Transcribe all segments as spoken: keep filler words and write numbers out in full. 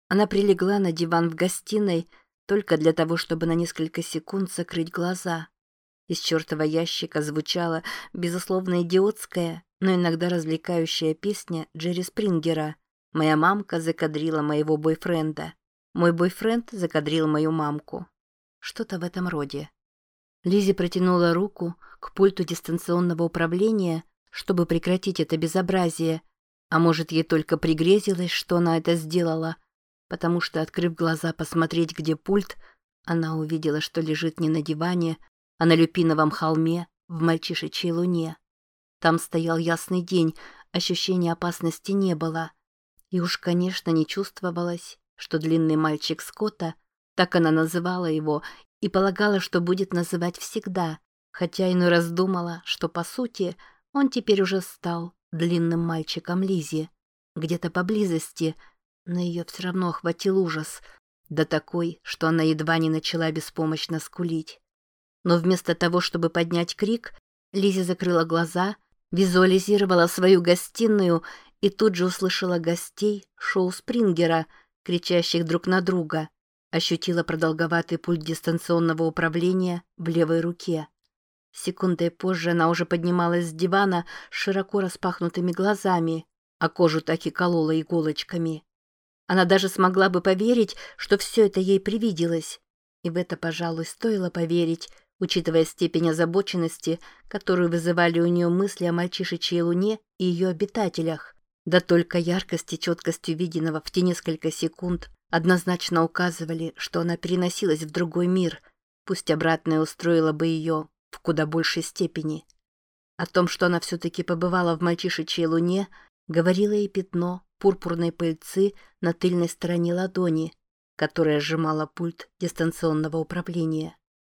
Она прилегла на диван в гостиной только для того, чтобы на несколько секунд закрыть глаза. Из чертова ящика звучала, безусловно, идиотская, но иногда развлекающая песня Джерри Спрингера. «Моя мамка закадрила моего бойфренда. Мой бойфренд закадрил мою мамку». Что-то в этом роде. Лиззи протянула руку к пульту дистанционного управления, чтобы прекратить это безобразие. А может, ей только пригрезилось, что она это сделала, потому что, открыв глаза посмотреть, где пульт, она увидела, что лежит не на диване, а на люпиновом холме в мальчишечьей луне. Там стоял ясный день, ощущения опасности не было. И уж, конечно, не чувствовалось, что длинный мальчик Скотта, так она называла его, и полагала, что будет называть всегда, хотя иной раз думала, что, по сути, он теперь уже стал длинным мальчиком Лиззи, где-то поблизости, но ее все равно охватил ужас, да такой, что она едва не начала беспомощно скулить. Но вместо того, чтобы поднять крик, Лиззи закрыла глаза, визуализировала свою гостиную и тут же услышала гостей шоу Спрингера, кричащих друг на друга, ощутила продолговатый пульт дистанционного управления в левой руке. Секундой позже она уже поднималась с дивана с широко распахнутыми глазами, а кожу так и колола иголочками. Она даже смогла бы поверить, что все это ей привиделось. И в это, пожалуй, стоило поверить, учитывая степень озабоченности, которую вызывали у нее мысли о мальчишечьей луне и ее обитателях. Да только яркость и четкость увиденного в те несколько секунд однозначно указывали, что она переносилась в другой мир, пусть обратное устроило бы ее в куда большей степени. О том, что она все-таки побывала в мальчишечьей луне, говорило и пятно пурпурной пыльцы на тыльной стороне ладони, которая сжимала пульт дистанционного управления.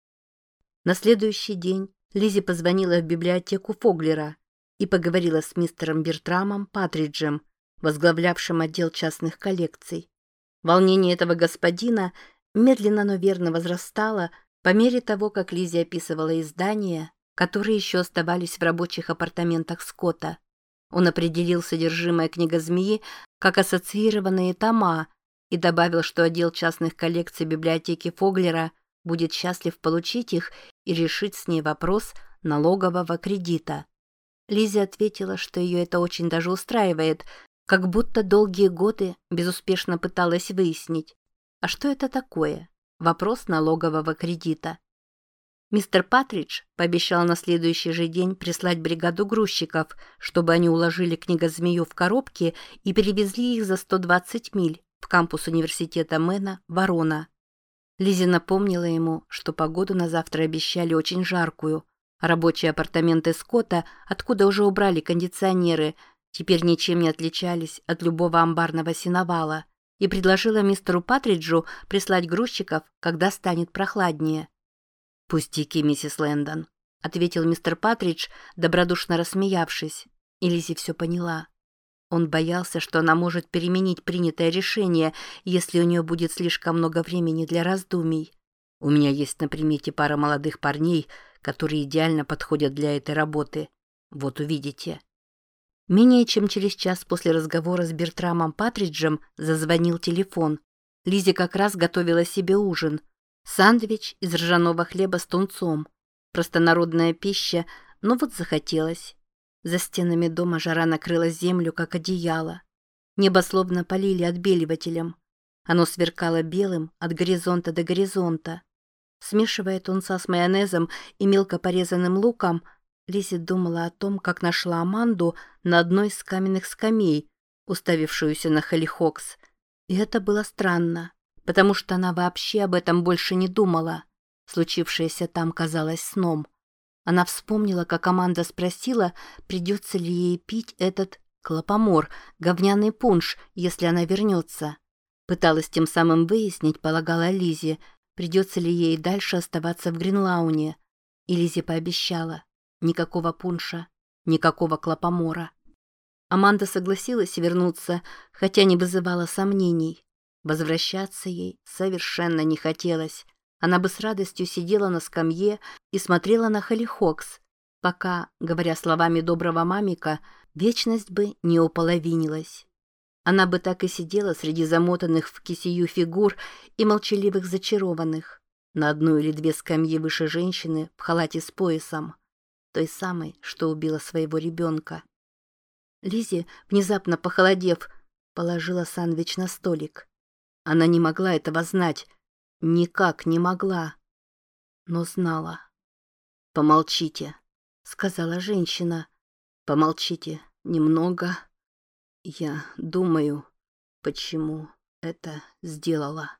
На следующий день Лиззи позвонила в библиотеку Фоглера и поговорила с мистером Бертрамом Патриджем, возглавлявшим отдел частных коллекций. Волнение этого господина медленно, но верно возрастало по мере того, как Лиззи описывала издания, которые еще оставались в рабочих апартаментах Скотта. Он определил содержимое книгозмеи как ассоциированные тома и добавил, что отдел частных коллекций библиотеки Фоглера будет счастлив получить их и решить с ней вопрос налогового кредита. Лиззи ответила, что ее это очень даже устраивает, как будто долгие годы безуспешно пыталась выяснить, а что это такое вопрос налогового кредита. Мистер Патридж пообещал на следующий же день прислать бригаду грузчиков, чтобы они уложили книгозмею в коробки и перевезли их за сто двадцать миль в кампус университета Мэна, Ворона. Лиззи напомнила ему, что погоду на завтра обещали очень жаркую, а рабочие апартаменты Скотта, откуда уже убрали кондиционеры, теперь ничем не отличались от любого амбарного сеновала, и предложила мистеру Патриджу прислать грузчиков, когда станет прохладнее. «Пустяки, миссис Лэндон», — ответил мистер Патридж, добродушно рассмеявшись, и Лиззи все поняла. Он боялся, что она может переменить принятое решение, если у нее будет слишком много времени для раздумий. «У меня есть на примете пара молодых парней, которые идеально подходят для этой работы. Вот увидите». Менее чем через час после разговора с Бертрамом Патриджем зазвонил телефон. Лиззи как раз готовила себе ужин. Сандвич из ржаного хлеба с тунцом. Простонародная пища, но вот захотелось. За стенами дома жара накрыла землю, как одеяло. Небо словно полили отбеливателем. Оно сверкало белым от горизонта до горизонта. Смешивая тунца с майонезом и мелко порезанным луком, Лиззи думала о том, как нашла Аманду на одной из каменных скамей, уставившуюся на Холлихокс. И это было странно, потому что она вообще об этом больше не думала. Случившееся там казалось сном. Она вспомнила, как Аманда спросила, придется ли ей пить этот клопомор, говняный пунш, если она вернется. Пыталась тем самым выяснить, полагала Лиззи, придется ли ей дальше оставаться в Гринлауне. И Лиззи пообещала. Никакого пунша, никакого клопомора. Аманда согласилась вернуться, хотя не вызывала сомнений. Возвращаться ей совершенно не хотелось. Она бы с радостью сидела на скамье и смотрела на Холлихокс, пока, говоря словами доброго мамика, вечность бы не уполовинилась. Она бы так и сидела среди замотанных в кисею фигур и молчаливых зачарованных, на одну или две скамьи выше женщины в халате с поясом, той самой, что убила своего ребенка. Лиззи, внезапно похолодев, положила сандвич на столик. Она не могла этого знать, никак не могла, но знала. «Помолчите», — сказала женщина. «Помолчите немного. Я думаю, почему это сделала».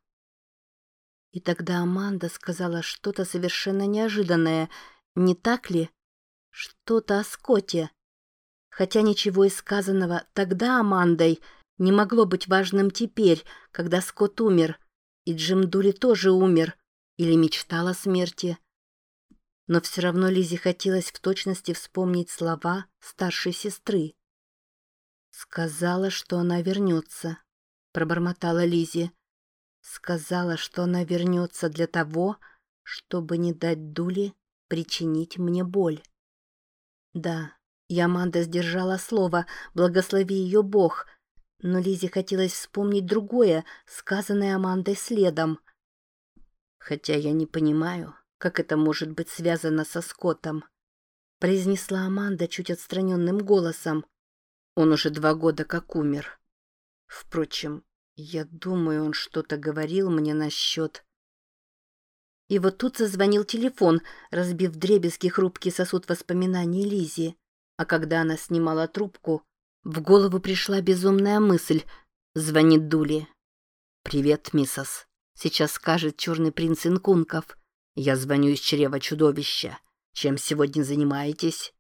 И тогда Аманда сказала что-то совершенно неожиданное, не так ли? Что-то о Скотте. Хотя ничего из сказанного тогда Амандой не могло быть важным теперь, когда Скотт умер, и Джим Дули тоже умер, или мечтал о смерти. Но все равно Лиззи хотелось в точности вспомнить слова старшей сестры. «Сказала, что она вернется», — пробормотала Лиззи. «Сказала, что она вернется для того, чтобы не дать Дули причинить мне боль». Да, и Аманда сдержала слово, благослови ее Бог, но Лиззе хотелось вспомнить другое, сказанное Амандой следом. «Хотя я не понимаю, как это может быть связано со Скоттом», произнесла Аманда чуть отстраненным голосом. «Он уже два года как умер. Впрочем, я думаю, он что-то говорил мне насчет...» И вот тут зазвонил телефон, разбив вдребезги хрупкий сосуд воспоминаний Лиззи. А когда она снимала трубку, в голову пришла безумная мысль. Звонит Дули. «Привет, миссис. Сейчас скажет черный принц Инкунков. Я звоню из чрева чудовища. Чем сегодня занимаетесь?»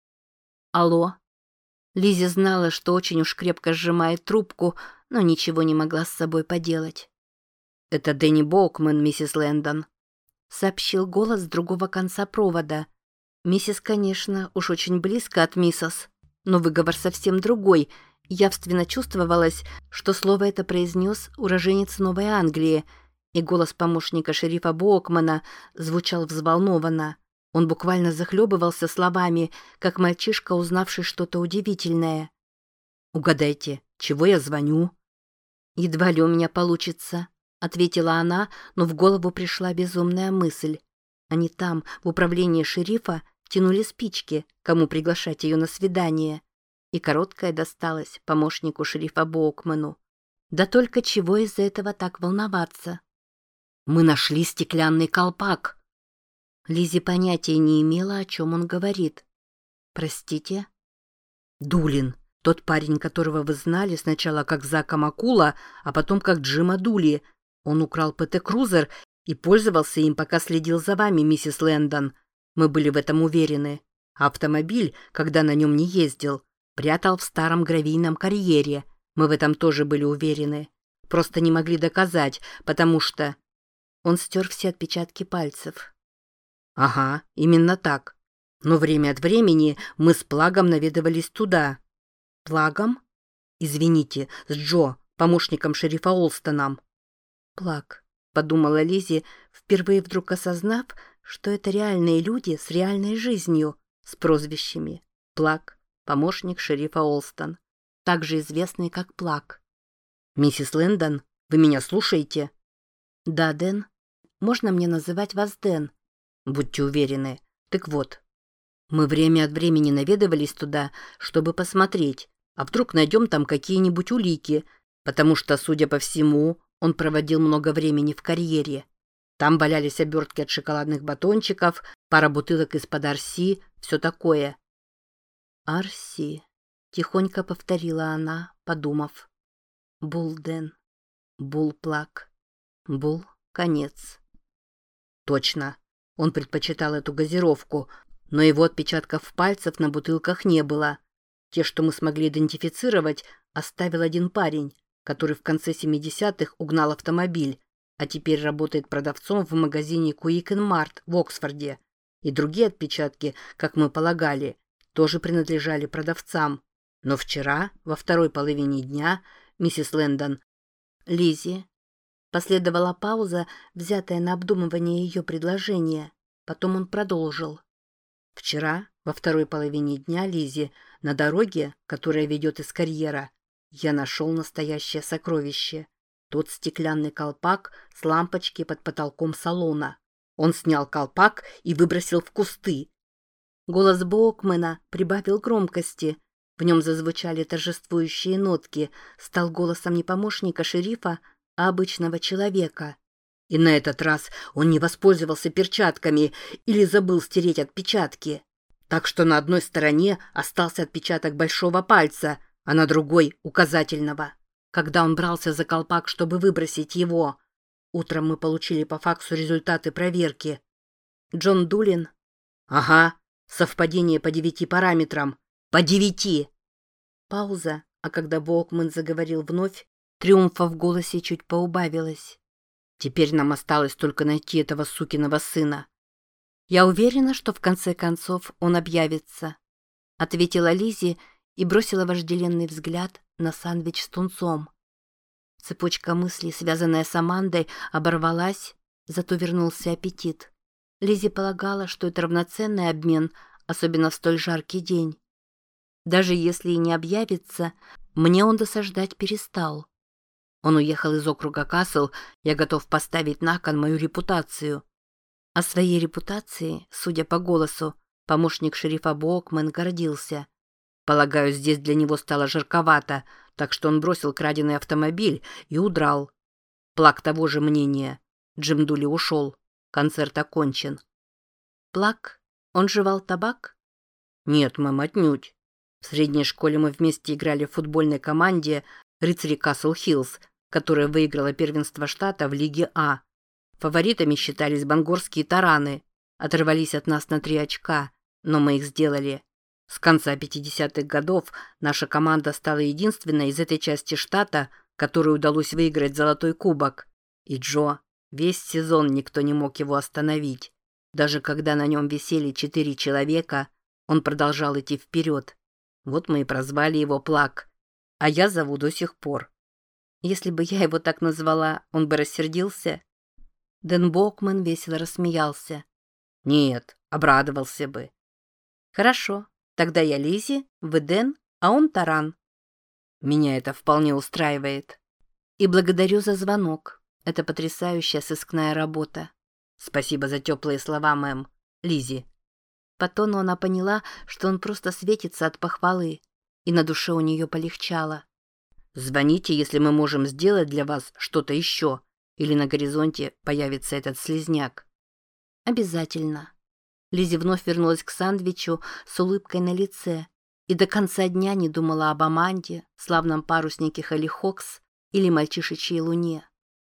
«Алло?» Лиззи знала, что очень уж крепко сжимает трубку, но ничего не могла с собой поделать. «Это Дэнни Боукман, миссис Лэндон», — сообщил голос с другого конца провода. Миссис, конечно, уж очень близко от миссис, но выговор совсем другой. Явственно чувствовалось, что слово это произнес уроженец Новой Англии, и голос помощника шерифа Боукмана звучал взволнованно. Он буквально захлебывался словами, как мальчишка, узнавший что-то удивительное. «Угадайте, чего я звоню?» «Едва ли у меня получится», — ответила она, но в голову пришла безумная мысль. Они там, в управлении шерифа, тянули спички, кому приглашать ее на свидание. И короткая досталась помощнику шерифа Боукману. Да только чего из-за этого так волноваться? «Мы нашли стеклянный колпак!» Лиззи понятия не имела, о чем он говорит. «Простите?» «Дулин, тот парень, которого вы знали сначала как Зака Макула, а потом как Джима Дули. Он украл ПТ-крузер и пользовался им, пока следил за вами, миссис Лэндон. Мы были в этом уверены. А автомобиль, когда на нем не ездил, прятал в старом гравийном карьере. Мы в этом тоже были уверены. Просто не могли доказать, потому что...» Он стер все отпечатки пальцев. «Ага, именно так. Но время от времени мы с Плагом наведывались туда». «Плагом?» «Извините, с Джо, помощником шерифа Олстоном». «Плаг», — подумала Лиззи, впервые вдруг осознав, что это реальные люди с реальной жизнью, с прозвищами. Плаг, помощник шерифа Олстон, также известный как Плаг. «Миссис Лэндон, вы меня слушаете?» «Да, Дэн. Можно мне называть вас Дэн?» «Будьте уверены. Так вот, мы время от времени наведывались туда, чтобы посмотреть, а вдруг найдем там какие-нибудь улики, потому что, судя по всему, он проводил много времени в карьере. Там валялись обертки от шоколадных батончиков, пара бутылок из-под Арси, все такое». «Арси», — тихонько повторила она, подумав. «Бул Дэн, Бул Плаг, Бул конец». «Точно. Он предпочитал эту газировку, но его отпечатков пальцев на бутылках не было. Те, что мы смогли идентифицировать, оставил один парень, который в конце семидесятых угнал автомобиль, а теперь работает продавцом в магазине Quick and Mart в Оксфорде. И другие отпечатки, как мы полагали, тоже принадлежали продавцам. Но вчера, во второй половине дня, миссис Лэндон, Лиззи...» Последовала пауза, взятая на обдумывание ее предложения. Потом он продолжил. «Вчера, во второй половине дня, Лиззи, на дороге, которая ведет из карьера, Я нашел настоящее сокровище. Тот стеклянный колпак с лампочки под потолком салона. Он снял колпак и выбросил в кусты. Голос Боукмана прибавил громкости. В нем зазвучали торжествующие нотки. Стал голосом не помощника шерифа, а обычного человека. И на этот раз он не воспользовался перчатками или забыл стереть отпечатки. Так что на одной стороне остался отпечаток большого пальца, а на другой — указательного. Когда он брался за колпак, чтобы выбросить его. Утром мы получили по факсу результаты проверки. Джон Дулин. Ага, совпадение по девяти параметрам. По девяти! Пауза, а когда Боукман заговорил вновь, триумфа в голосе чуть поубавилось. Теперь нам осталось только найти этого сукиного сына. Я уверена, что в конце концов он объявится, ответила Лиззи и бросила вожделенный взгляд на сандвич с тунцом. Цепочка мыслей, связанная с Амандой, оборвалась, зато вернулся аппетит. Лиззи полагала, что это равноценный обмен, особенно в столь жаркий день. Даже если и не объявится, мне он досаждать перестал. Он уехал из округа Касл, я готов поставить на кон мою репутацию. О своей репутации, судя по голосу, помощник шерифа Боукман гордился. Полагаю, здесь для него стало жарковато, так что он бросил краденый автомобиль и удрал. Плак того же мнения. Джим Дули ушел. Концерт окончен. Плак? Он жевал табак? Нет, мэм, отнюдь. В средней школе мы вместе играли в футбольной команде «Рыцари Касл-Хиллз», которая выиграла первенство штата в Лиге А. Фаворитами считались бангорские тараны. Оторвались от нас на три очка, но мы их сделали. С конца пятидесятых годов наша команда стала единственной из этой части штата, которой удалось выиграть золотой кубок. И Джо, весь сезон никто не мог его остановить. Даже когда на нем висели четыре человека, он продолжал идти вперед. Вот мы и прозвали его Плак. А я зову до сих пор. Если бы я его так назвала, он бы рассердился. Дэн Боукман весело рассмеялся. Нет, обрадовался бы. Хорошо, тогда я Лиззи, вы Дэн, а он Таран. Меня это вполне устраивает. И благодарю за звонок. Это потрясающая сыскная работа. Спасибо за теплые слова, мэм. Лиззи. По тону она поняла, что он просто светится от похвалы, и на душе у нее полегчало. Звоните, если мы можем сделать для вас что-то еще, или на горизонте появится этот слизняк. Обязательно. Лиззи вновь вернулась к сандвичу с улыбкой на лице и до конца дня не думала об Аманде, славном паруснике Холли Хокс или мальчишечьей луне.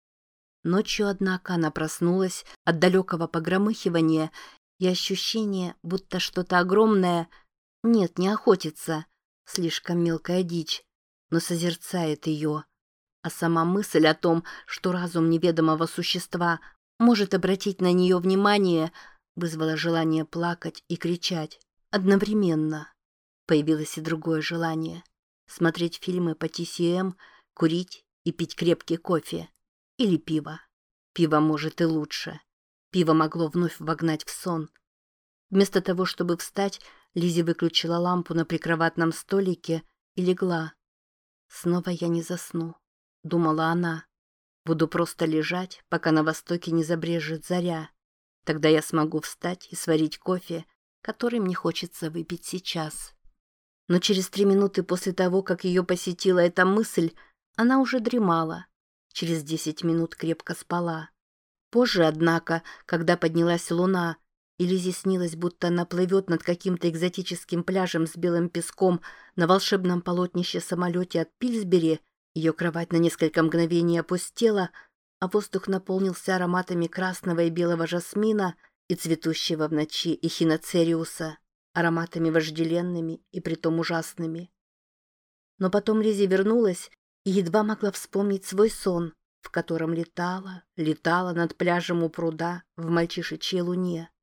Ночью, однако, она проснулась от далекого погромыхивания и ощущения, будто что-то огромное, нет, не охотится, слишком мелкая дичь, но созерцает ее. А сама мысль о том, что разум неведомого существа может обратить на нее внимание, вызвала желание плакать и кричать одновременно. Появилось и другое желание — смотреть фильмы по Ти Си Эм, курить и пить крепкий кофе. Или пиво. Пиво может и лучше. Пиво могло вновь вогнать в сон. Вместо того, чтобы встать, Лиззи выключила лампу на прикроватном столике и легла. «Снова я не засну», — думала она. «Буду просто лежать, пока на востоке не забрежет заря. Тогда я смогу встать и сварить кофе, который мне хочется выпить сейчас». Но через три минуты после того, как ее посетила эта мысль, она уже дремала. Через десять минут крепко спала. Позже, однако, когда поднялась луна, и Лиззи снилось, будто она плывет над каким-то экзотическим пляжем с белым песком на волшебном полотнище-самолете от Пилсбери, ее кровать на несколько мгновений опустела, а воздух наполнился ароматами красного и белого жасмина и цветущего в ночи эхиноцериуса, ароматами вожделенными и притом ужасными. Но потом Лиззи вернулась и едва могла вспомнить свой сон, в котором летала, летала над пляжем у пруда в мальчишечьей луне.